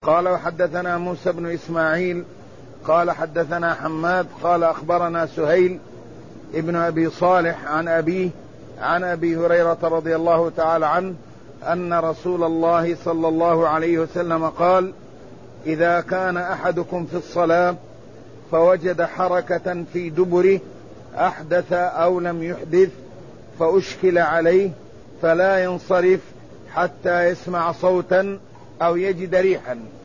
قال وحدثنا موسى بن إسماعيل قال حدثنا حماد قال أخبرنا سهيل ابن أبي صالح عن أبيه عن أبي هريرة رضي الله تعالى عنه أن رسول الله صلى الله عليه وسلم قال: إذا كان أحدكم في الصلاة فوجد حركة في دبره أحدث أو لم يحدث فأشكل عليه فلا ينصرف حتى يسمع صوتا أو يجد ريحا.